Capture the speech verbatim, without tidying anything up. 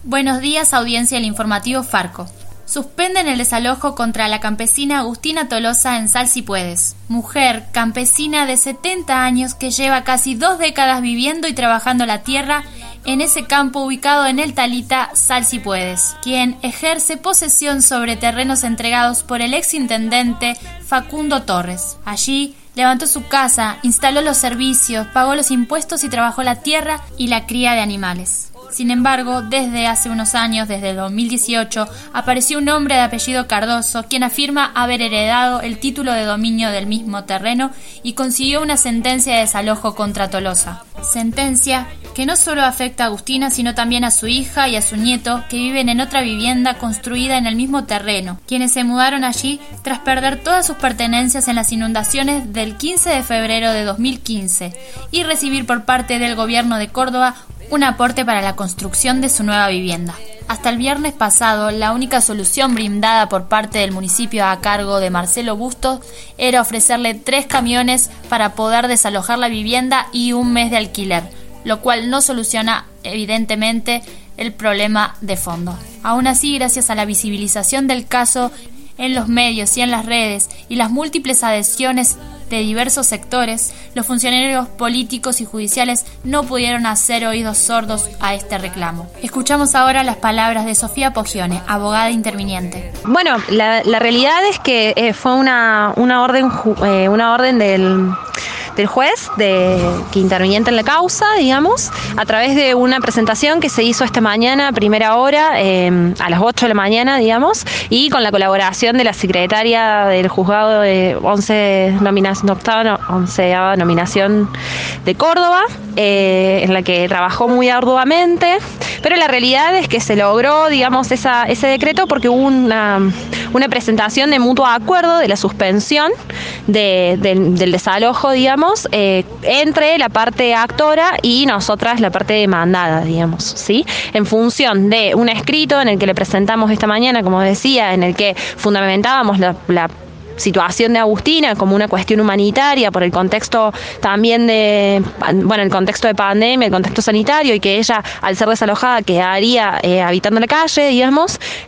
Buenos días, audiencia del informativo Farco. Suspenden el desalojo contra la campesina Agustina Tolosa en Sal Si Puedes, mujer campesina de setenta años que lleva casi dos décadas viviendo y trabajando la tierra en ese campo ubicado en el Talita Sal Si Puedes, quien ejerce posesión sobre terrenos entregados por el exintendente Facundo Torres. Allí levantó su casa, instaló los servicios, pagó los impuestos y trabajó la tierra y la cría de animales. Sin embargo, desde hace unos años, desde dos mil dieciocho, apareció un hombre de apellido Cardoso, quien afirma haber heredado el título de dominio del mismo terreno y consiguió una sentencia de desalojo contra Tolosa. Sentencia que no solo afecta a Agustina, sino también a su hija y a su nieto, que viven en otra vivienda construida en el mismo terreno, quienes se mudaron allí tras perder todas sus pertenencias en las inundaciones del quince de febrero de dos mil quince y recibir por parte del gobierno de Córdoba un aporte para la construcción de su nueva vivienda. Hasta el viernes pasado, la única solución brindada por parte del municipio a cargo de Marcelo Bustos era ofrecerle tres camiones para poder desalojar la vivienda y un mes de alquiler, lo cual no soluciona, evidentemente, el problema de fondo. Aún así, gracias a la visibilización del caso en los medios y en las redes y las múltiples adhesiones de diversos sectores, los funcionarios políticos y judiciales no pudieron hacer oídos sordos a este reclamo. Escuchamos ahora las palabras de Sofía Pogione, abogada interviniente. Bueno, la, la realidad es que eh, fue una, una orden, eh, una orden del... del juez de, que interviniente en la causa, digamos, a través de una presentación que se hizo esta mañana a primera hora, eh, a las ocho de la mañana, digamos, y con la colaboración de la secretaria del juzgado de once nominación, octava, onceava nominación de Córdoba, eh, en la que trabajó muy arduamente, pero la realidad es que se logró, digamos, esa, ese decreto porque hubo una, una presentación de mutuo acuerdo de la suspensión de, de, del desalojo, digamos, Eh, entre la parte actora y nosotras la parte demandada, digamos, ¿sí? En función de un escrito en el que le presentamos esta mañana, como decía, en el que fundamentábamos la, la situación de Agustina como una cuestión humanitaria por el contexto también de, bueno, el contexto de pandemia, el contexto sanitario, y que ella, al ser desalojada, quedaría eh, habitando en la calle, digamos.